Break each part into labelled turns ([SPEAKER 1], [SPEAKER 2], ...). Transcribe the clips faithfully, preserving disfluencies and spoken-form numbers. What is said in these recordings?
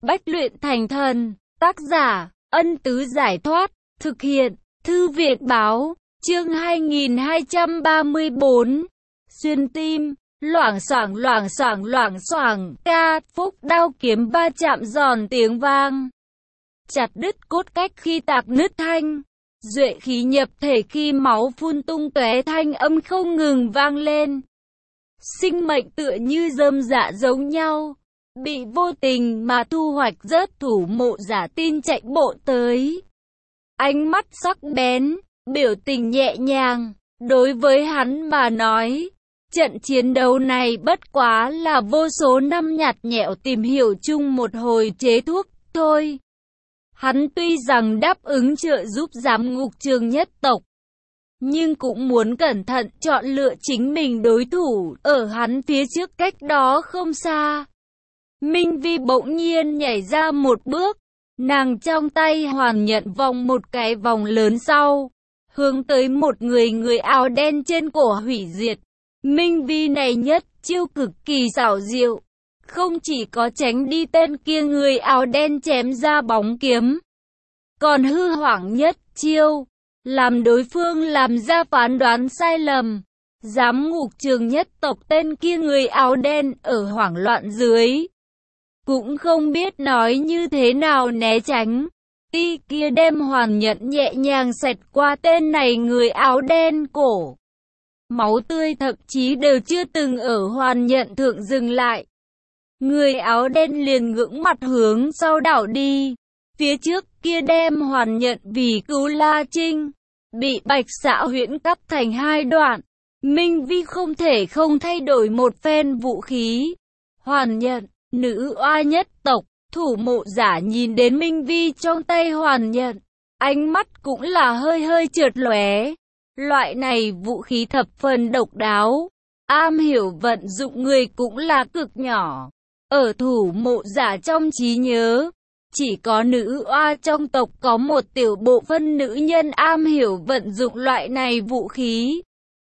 [SPEAKER 1] Bách luyện thành thần. Tác giả, Ân Tứ Giải Thoát. Thực hiện, Thư Viện Báo. Chương hai nghìn hai trăm ba mươi bốn. Xuyên tim. Loảng xoảng loảng xoảng loảng xoảng. Ca, phúc đao kiếm va chạm giòn tiếng vang. Chặt đứt cốt cách khi tạc nứt thanh. Duệ khí nhập thể khi máu phun tung tóe, thanh âm không ngừng vang lên. Sinh mệnh tựa như rơm rạ giống nhau, bị vô tình mà thu hoạch rớt. Thủ mộ giả tin chạy bộ tới. Ánh mắt sắc bén, biểu tình nhẹ nhàng. Đối với hắn mà nói, trận chiến đấu này bất quá là vô số năm nhạt nhẽo tìm hiểu chung một hồi chế thuốc thôi. Hắn tuy rằng đáp ứng trợ giúp giám ngục Trường nhất tộc, nhưng cũng muốn cẩn thận chọn lựa chính mình đối thủ. Ở hắn phía trước cách đó không xa, Minh Vi bỗng nhiên nhảy ra một bước. Nàng trong tay hoàn nhận vòng một cái vòng lớn sau, hướng tới một người người áo đen trên cổ hủy diệt. Minh Vi này nhất chiêu cực kỳ xảo diệu, không chỉ có tránh đi tên kia người áo đen chém ra bóng kiếm, còn hư hoảng nhất chiêu, làm đối phương làm ra phán đoán sai lầm. Giám ngục Trường nhất tộc tên kia người áo đen ở hoảng loạn dưới, cũng không biết nói như thế nào né tránh. Ti kia đem hoàn nhận nhẹ nhàng xẹt qua tên này người áo đen cổ. Máu tươi thậm chí đều chưa từng ở hoàn nhận thượng dừng lại. Người áo đen liền ngưỡng mặt hướng sau đảo đi. Phía trước kia đem hoàn nhận vì cứu La Trinh, bị Bạch Xạ Huyễn cắt thành hai đoạn. Minh Vi không thể không thay đổi một phen vũ khí. Hoàn nhận, nữ oa nhất tộc. Thủ mộ giả nhìn đến Minh Vi trong tay hoàn nhận, ánh mắt cũng là hơi hơi chợt lóe. Loại này vũ khí thập phần độc đáo, am hiểu vận dụng người cũng là cực nhỏ. Ở thủ mộ giả trong trí nhớ, chỉ có nữ oa trong tộc có một tiểu bộ phận nữ nhân am hiểu vận dụng loại này vũ khí.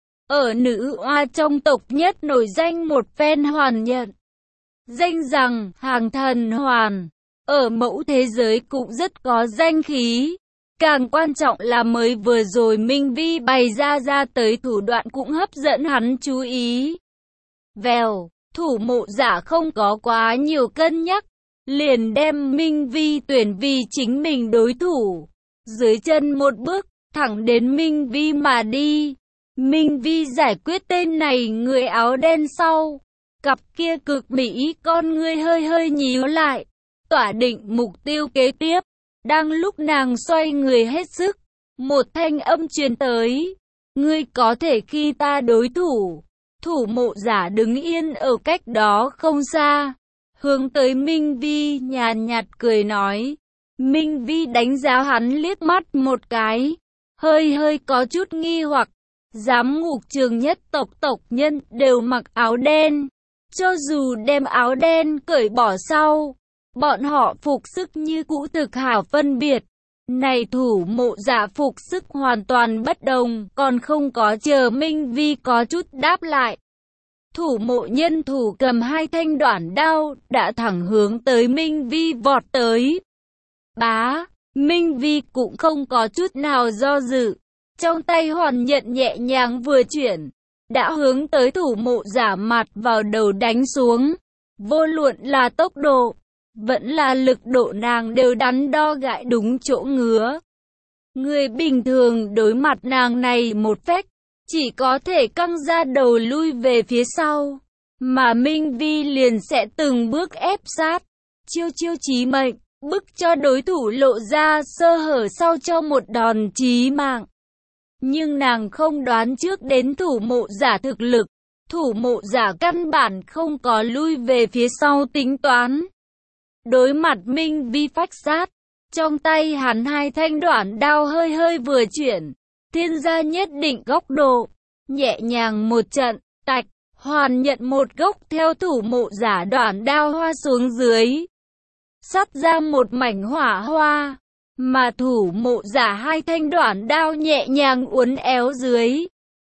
[SPEAKER 1] Ở nữ oa trong tộc nhất nổi danh một phen hoàn nhận, danh rằng hàng thần hoàn, ở mẫu thế giới cũng rất có danh khí. Càng quan trọng là mới vừa rồi Minh Vi bày ra ra tới thủ đoạn cũng hấp dẫn hắn chú ý. Vèo, thủ mộ giả không có quá nhiều cân nhắc, liền đem Minh Vi tuyển vì chính mình đối thủ. Dưới chân một bước, thẳng đến Minh Vi mà đi. Minh Vi giải quyết tên này người áo đen sau, cặp kia cực mỹ con ngươi hơi hơi nhíu lại, tỏa định mục tiêu kế tiếp. Đang lúc nàng xoay người hết sức, một thanh âm truyền tới. Ngươi có thể khi ta đối thủ. Thủ mộ giả đứng yên ở cách đó không xa, hướng tới Minh Vi nhàn nhạt cười nói. Minh Vi đánh giá hắn liếc mắt một cái, hơi hơi có chút nghi hoặc. Giám ngục Trường nhất tộc tộc nhân đều mặc áo đen, cho dù đem áo đen cởi bỏ sau, bọn họ phục sức như cũ thực hảo phân biệt. Này thủ mộ giả phục sức hoàn toàn bất đồng, còn không có chờ Minh Vi có chút đáp lại. Thủ mộ nhân thủ cầm hai thanh đoản đao, đã thẳng hướng tới Minh Vi vọt tới. Bá, Minh Vi cũng không có chút nào do dự, trong tay hoàn nhận nhẹ nhàng vừa chuyển, đã hướng tới thủ mộ giả mặt vào đầu đánh xuống. Vô luận là tốc độ, vẫn là lực độ, nàng đều đắn đo gãi đúng chỗ ngứa. Người bình thường đối mặt nàng này một phách, chỉ có thể căng ra đầu lui về phía sau, mà Minh Vi liền sẽ từng bước ép sát, chiêu chiêu chí mệnh, bức cho đối thủ lộ ra sơ hở sau cho một đòn chí mạng. Nhưng nàng không đoán trước đến thủ mộ giả thực lực, thủ mộ giả căn bản không có lui về phía sau tính toán. Đối mặt Minh Vi phách sát, trong tay hắn hai thanh đoản đao hơi hơi vừa chuyển, thiên gia nhất định góc độ, nhẹ nhàng một trận, tạch, hoàn nhận một gốc theo thủ mộ giả đoản đao hoa xuống dưới, sắt ra một mảnh hỏa hoa, mà thủ mộ giả hai thanh đoản đao nhẹ nhàng uốn éo dưới.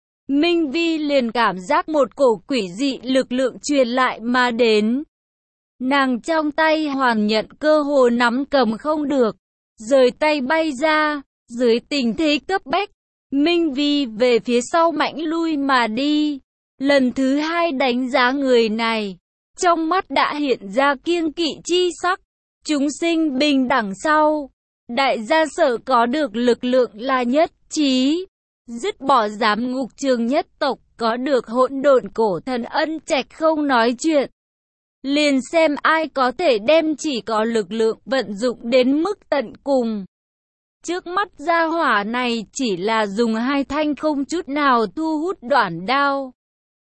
[SPEAKER 1] Minh Vi liền cảm giác một cổ quỷ dị lực lượng truyền lại mà đến. Nàng trong tay hoàn nhận cơ hồ nắm cầm không được, rời tay bay ra, dưới tình thế cấp bách. Minh Vi về phía sau mạnh lui mà đi. Lần thứ hai đánh giá người này, trong mắt đã hiện ra kiêng kỵ chi sắc. Chúng sinh bình đẳng sau, đại gia sở có được lực lượng là nhất trí, dứt bỏ giám ngục trường nhất tộc, có được hỗn độn cổ thần ân trạch không nói chuyện. Liền xem ai có thể đem chỉ có lực lượng vận dụng đến mức tận cùng. Trước mắt gia hỏa này chỉ là dùng hai thanh không chút nào thu hút đoản đao,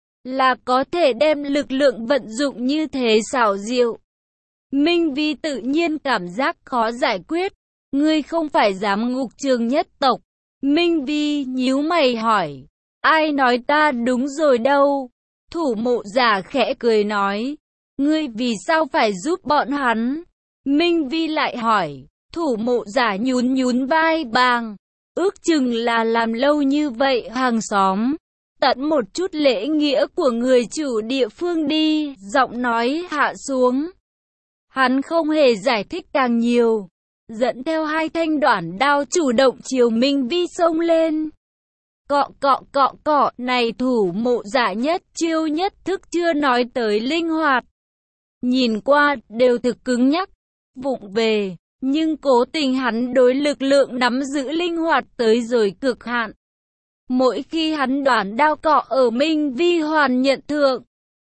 [SPEAKER 1] là có thể đem lực lượng vận dụng như thế xảo diệu. Minh Vi tự nhiên cảm giác khó giải quyết. Ngươi không phải giám ngục trường nhất tộc. Minh Vi nhíu mày hỏi. Ai nói ta đúng rồi đâu? Thủ mộ giả khẽ cười nói. Ngươi vì sao phải giúp bọn hắn? Minh Vi lại hỏi. Thủ mộ giả nhún nhún vai bàng. Ước chừng là làm lâu như vậy hàng xóm. Tận một chút lễ nghĩa của người chủ địa phương đi. Giọng nói hạ xuống. Hắn không hề giải thích càng nhiều. Dẫn theo hai thanh đoản đao chủ động chiều Minh Vi xông lên. Cọ cọ cọ cọ, này thủ mộ giả nhất chiêu nhất thức chưa nói tới linh hoạt. Nhìn qua đều thực cứng nhắc, vụng về, nhưng cố tình hắn đối lực lượng nắm giữ linh hoạt tới rồi cực hạn. Mỗi khi hắn đoản đao cọ ở Minh Vi hoàn nhận thượng,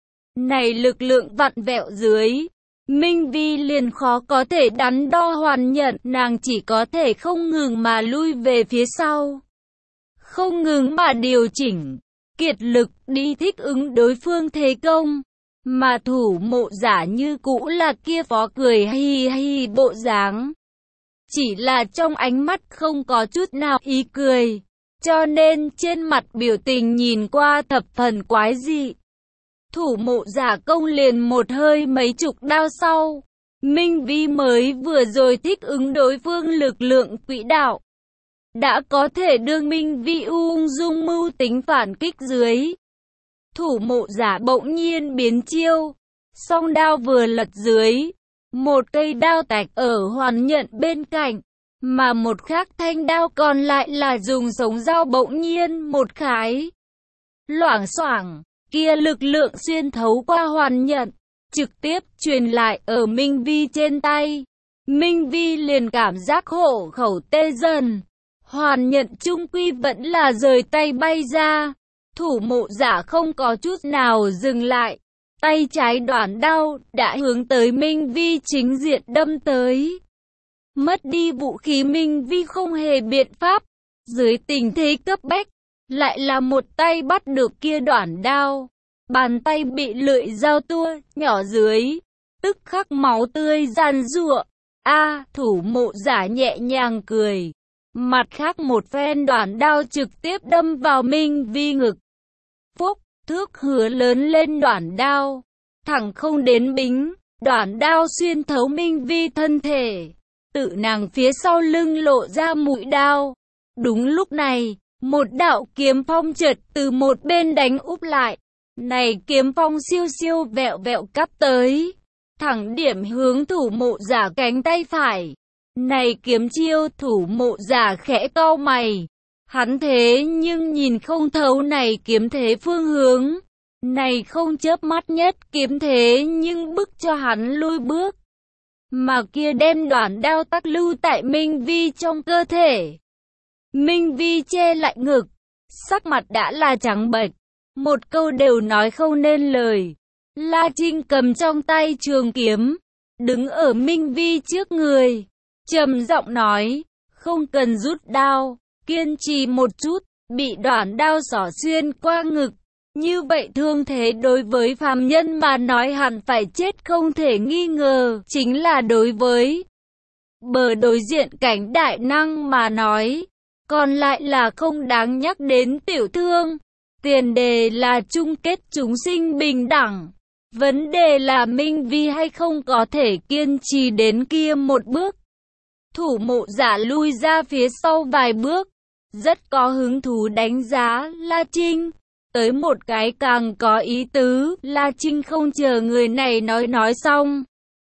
[SPEAKER 1] này lực lượng vặn vẹo dưới, Minh Vi liền khó có thể đắn đo hoàn nhận, nàng chỉ có thể không ngừng mà lui về phía sau. Không ngừng mà điều chỉnh, kiệt lực đi thích ứng đối phương thế công. Mà thủ mộ giả như cũ là kia phó cười hi hi bộ dáng. Chỉ là trong ánh mắt không có chút nào ý cười, cho nên trên mặt biểu tình nhìn qua thập phần quái dị. Thủ mộ giả công liền một hơi mấy chục đao sau, Minh Vi mới vừa rồi thích ứng đối phương lực lượng quỹ đạo, đã có thể đương Minh Vi ung dung mưu tính phản kích dưới. Thủ mộ giả bỗng nhiên biến chiêu, song đao vừa lật dưới, một cây đao tạch ở hoàn nhận bên cạnh, mà một khác thanh đao còn lại là dùng sống dao bỗng nhiên một khái. Loảng xoảng, kia lực lượng xuyên thấu qua hoàn nhận, trực tiếp truyền lại ở Minh Vi trên tay. Minh Vi liền cảm giác hộ khẩu tê dần, hoàn nhận chung quy vẫn là rời tay bay ra. Thủ mộ giả không có chút nào dừng lại, tay trái đoản đao đã hướng tới Minh Vi chính diện đâm tới. Mất đi vũ khí Minh Vi không hề biện pháp, dưới tình thế cấp bách, lại là một tay bắt được kia đoản đao. Bàn tay bị lưỡi dao tua nhỏ dưới, tức khắc máu tươi giàn giụa. A, thủ mộ giả nhẹ nhàng cười. Mặt khác một phen đoản đao trực tiếp đâm vào Minh Vi ngực. Phúc, thước hứa lớn lên đoản đao, thẳng không đến bính, đoản đao xuyên thấu Minh Vi thân thể, tự nàng phía sau lưng lộ ra mũi đao. Đúng lúc này, một đạo kiếm phong chợt từ một bên đánh úp lại. Này kiếm phong siêu siêu vẹo vẹo cắp tới, thẳng điểm hướng thủ mộ giả cánh tay phải. Này kiếm chiêu, thủ mộ giả khẽ cau mày. Hắn thế nhưng nhìn không thấu này kiếm thế phương hướng. Này không chớp mắt nhất kiếm thế nhưng bức cho hắn lui bước. Mà kia đem đoản đao tắc lưu tại Minh Vi trong cơ thể. Minh Vi che lại ngực, sắc mặt đã là trắng bệch, một câu đều nói không nên lời. La Trinh cầm trong tay trường kiếm, đứng ở Minh Vi trước người, trầm giọng nói, không cần rút đao, kiên trì một chút. Bị đoản đao xỏ xuyên qua ngực, như vậy thương thế đối với phàm nhân mà nói hẳn phải chết không thể nghi ngờ, chính là đối với bờ đối diện cảnh đại năng mà nói, còn lại là không đáng nhắc đến tiểu thương. Tiền đề là chung kết chúng sinh bình đẳng. Vấn đề là Minh Vi hay không có thể kiên trì đến kia một bước. Thủ mộ giả lui ra phía sau vài bước, rất có hứng thú đánh giá La Trinh. Tới một cái càng có ý tứ, La Trinh không chờ người này nói nói xong,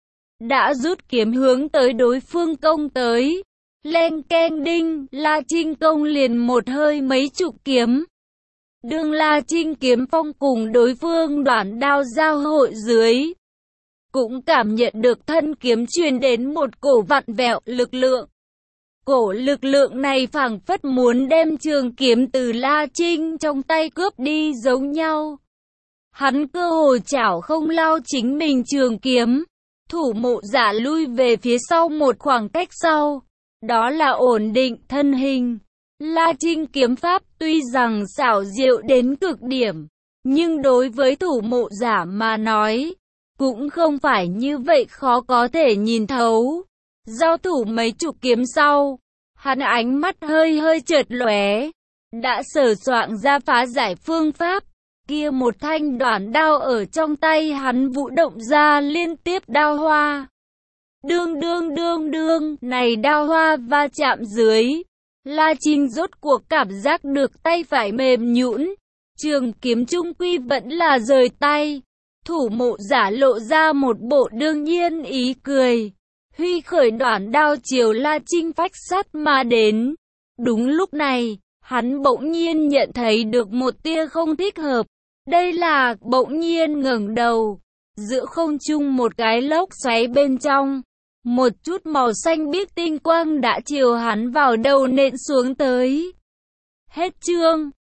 [SPEAKER 1] đã rút kiếm hướng tới đối phương công tới. Len keng đinh, La Trinh công liền một hơi mấy chục kiếm. Đương La Trinh kiếm phong cùng đối phương đoạn đao giao hội dưới, cũng cảm nhận được thân kiếm truyền đến một cổ vặn vẹo lực lượng. Cổ lực lượng này phảng phất muốn đem trường kiếm từ La Trinh trong tay cướp đi giống nhau. Hắn cơ hồ chảo không lao chính mình trường kiếm. Thủ Mộ Giả lui về phía sau một khoảng cách sau. Đó là ổn định thân hình. La Trinh kiếm pháp tuy rằng xảo diệu đến cực điểm, nhưng đối với Thủ Mộ Giả mà nói, cũng không phải như vậy khó có thể nhìn thấu. Giao thủ mấy chục kiếm sau, hắn ánh mắt hơi hơi chợt lóe, đã sờ soạng ra phá giải phương pháp. Kia một thanh đoản đao ở trong tay hắn vũ động ra liên tiếp đao hoa. Đương đương đương đương, này đao hoa va chạm dưới, La Trinh rốt cuộc cảm giác được tay phải mềm nhũn, trường kiếm trung quy vẫn là rời tay. Thủ Mộ Giả lộ ra một bộ đương nhiên ý cười, huy khởi đoản đao chiều La Trinh phách sát mà đến. Đúng lúc này, hắn bỗng nhiên nhận thấy được một tia không thích hợp. Đây là, bỗng nhiên ngẩng đầu, giữa không trung một cái lốc xoáy bên trong, một chút màu xanh biếc tinh quang đã chiều hắn vào đầu nện xuống tới. Hết chương.